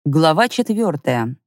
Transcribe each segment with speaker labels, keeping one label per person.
Speaker 1: Глава 4.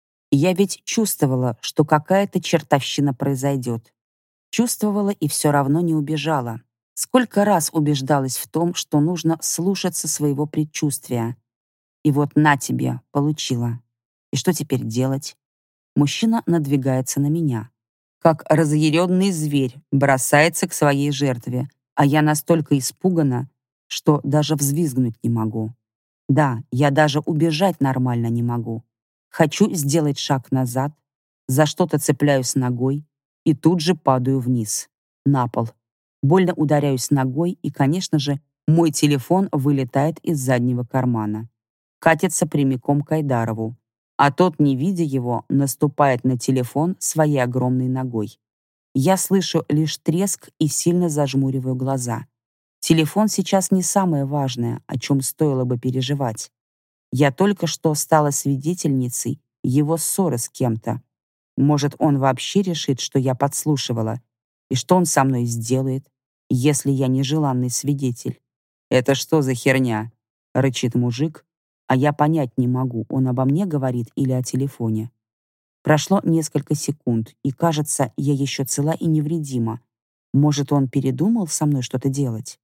Speaker 1: Я ведь чувствовала, что какая-то чертовщина произойдет. Чувствовала и все равно не убежала. Сколько раз убеждалась в том, что нужно слушаться своего предчувствия. И вот на тебе, получила. И что теперь делать? Мужчина надвигается на меня. Как разъяренный зверь бросается к своей жертве, а я настолько испугана, что даже взвизгнуть не могу. Да, я даже убежать нормально не могу. Хочу сделать шаг назад, за что-то цепляюсь ногой и тут же падаю вниз, на пол. Больно ударяюсь ногой, и, конечно же, мой телефон вылетает из заднего кармана. Катится прямиком к Айдарову, а тот, не видя его, наступает на телефон своей огромной ногой. Я слышу лишь треск и сильно зажмуриваю глаза. Телефон сейчас не самое важное, о чем стоило бы переживать. Я только что стала свидетельницей его ссоры с кем-то. Может, он вообще решит, что я подслушивала, и что он со мной сделает, если я нежеланный свидетель. «Это что за херня?» — рычит мужик, а я понять не могу, он обо мне говорит или о телефоне. Прошло несколько секунд, и, кажется, я еще цела и невредима. Может, он передумал со мной что-то делать?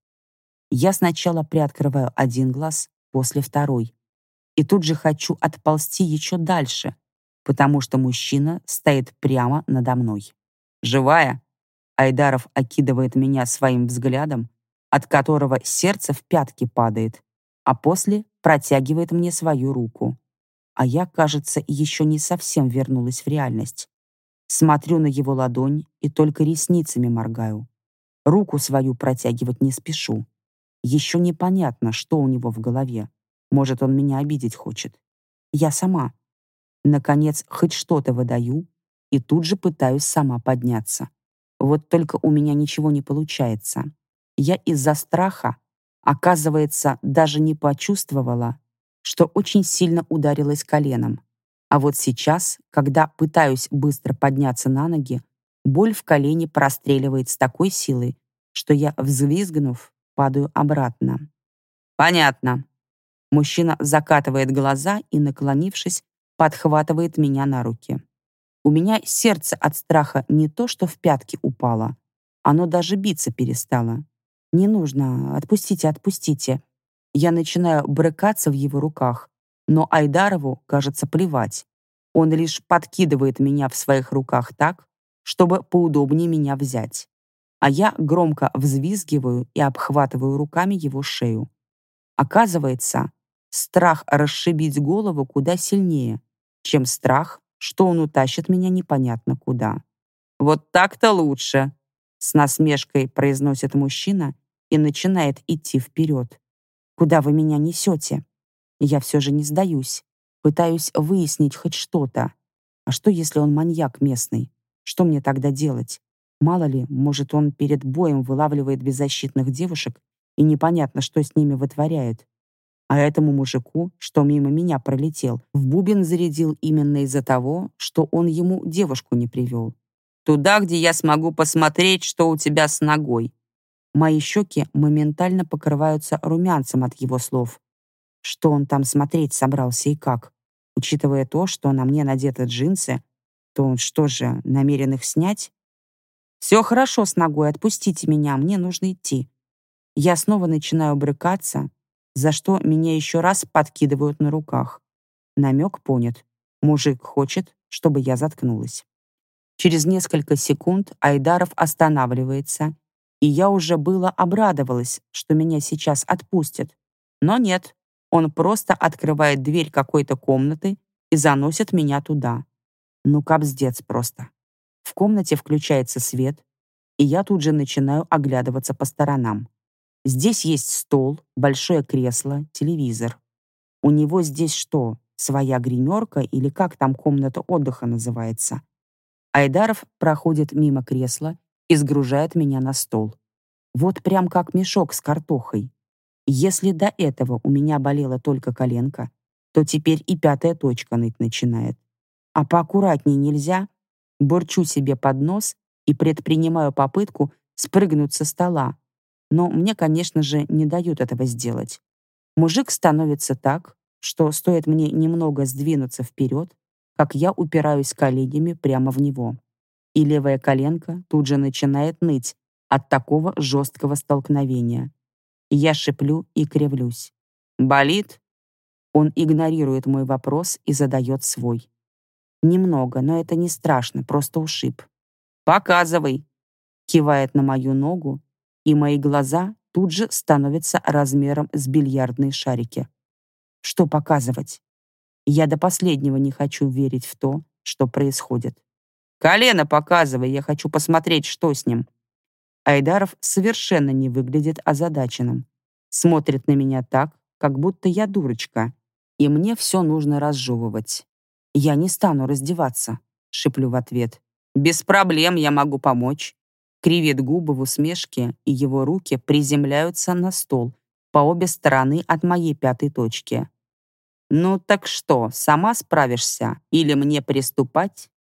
Speaker 1: Я сначала приоткрываю один глаз, после второй. И тут же хочу отползти еще дальше, потому что мужчина стоит прямо надо мной. «Живая?» Айдаров окидывает меня своим взглядом, от которого сердце в пятки падает, а после протягивает мне свою руку. А я, кажется, еще не совсем вернулась в реальность. Смотрю на его ладонь и только ресницами моргаю. Руку свою протягивать не спешу. Еще непонятно, что у него в голове. Может, он меня обидеть хочет. Я сама. Наконец, хоть что-то выдаю и тут же пытаюсь сама подняться. Вот только у меня ничего не получается. Я из-за страха, оказывается, даже не почувствовала, что очень сильно ударилась коленом. А вот сейчас, когда пытаюсь быстро подняться на ноги, боль в колене простреливает с такой силой, что я, взвизгнув, падаю обратно. «Понятно». Мужчина закатывает глаза и, наклонившись, подхватывает меня на руки. У меня сердце от страха не то что в пятки упало, оно даже биться перестало. «Не нужно, отпустите, отпустите». Я начинаю брыкаться в его руках, но Айдарову, кажется, плевать. Он лишь подкидывает меня в своих руках так, чтобы поудобнее меня взять. А я громко взвизгиваю и обхватываю руками его шею. Оказывается, страх расшибить голову куда сильнее, чем страх, что он утащит меня непонятно куда. «Вот так-то лучше», — с насмешкой произносит мужчина и начинает идти вперед. «Куда вы меня несете?» Я все же не сдаюсь. Пытаюсь выяснить хоть что-то. А что, если он маньяк местный? Что мне тогда делать? Мало ли, может, он перед боем вылавливает беззащитных девушек, и непонятно, что с ними вытворяет. А этому мужику, что мимо меня пролетел, в бубен зарядил именно из-за того, что он ему девушку не привел. «Туда, где я смогу посмотреть, что у тебя с ногой». Мои щеки моментально покрываются румянцем от его слов. Что он там смотреть собрался и как? Учитывая то, что на мне надеты джинсы, то он что же, намерен их снять? «Все хорошо с ногой, отпустите меня, мне нужно идти». Я снова начинаю брыкаться, за что меня еще раз подкидывают на руках. Намек понят. Мужик хочет, чтобы я заткнулась. Через несколько секунд Айдаров останавливается, и я уже было обрадовалась, что меня сейчас отпустят. Но нет, он просто открывает дверь какой-то комнаты и заносит меня туда. Ну, капздец просто. В комнате включается свет, и я тут же начинаю оглядываться по сторонам. Здесь есть стол, большое кресло, телевизор. У него здесь что, своя гримерка или как там комната отдыха называется? Айдаров проходит мимо кресла и сгружает меня на стол. Вот прям как мешок с картохой. Если до этого у меня болела только коленка, то теперь и пятая точка ныть начинает. А поаккуратнее нельзя? Бурчу себе под нос и предпринимаю попытку спрыгнуть со стола. Но мне, конечно же, не дают этого сделать. Мужик становится так, что стоит мне немного сдвинуться вперед, как я упираюсь коленями прямо в него. И левая коленка тут же начинает ныть от такого жесткого столкновения. Я шиплю и кривлюсь. «Болит?» Он игнорирует мой вопрос и задает свой. «Немного, но это не страшно, просто ушиб». «Показывай!» Кивает на мою ногу, и мои глаза тут же становятся размером с бильярдные шарики. Что показывать? Я до последнего не хочу верить в то, что происходит. «Колено показывай, я хочу посмотреть, что с ним». Айдаров совершенно не выглядит озадаченным. Смотрит на меня так, как будто я дурочка, и мне все нужно разжевывать. «Я не стану раздеваться», — шеплю в ответ. «Без проблем, я могу помочь». Кривит губы в усмешке, и его руки приземляются на стол по обе стороны от моей пятой точки. «Ну так что, сама справишься или мне приступать?»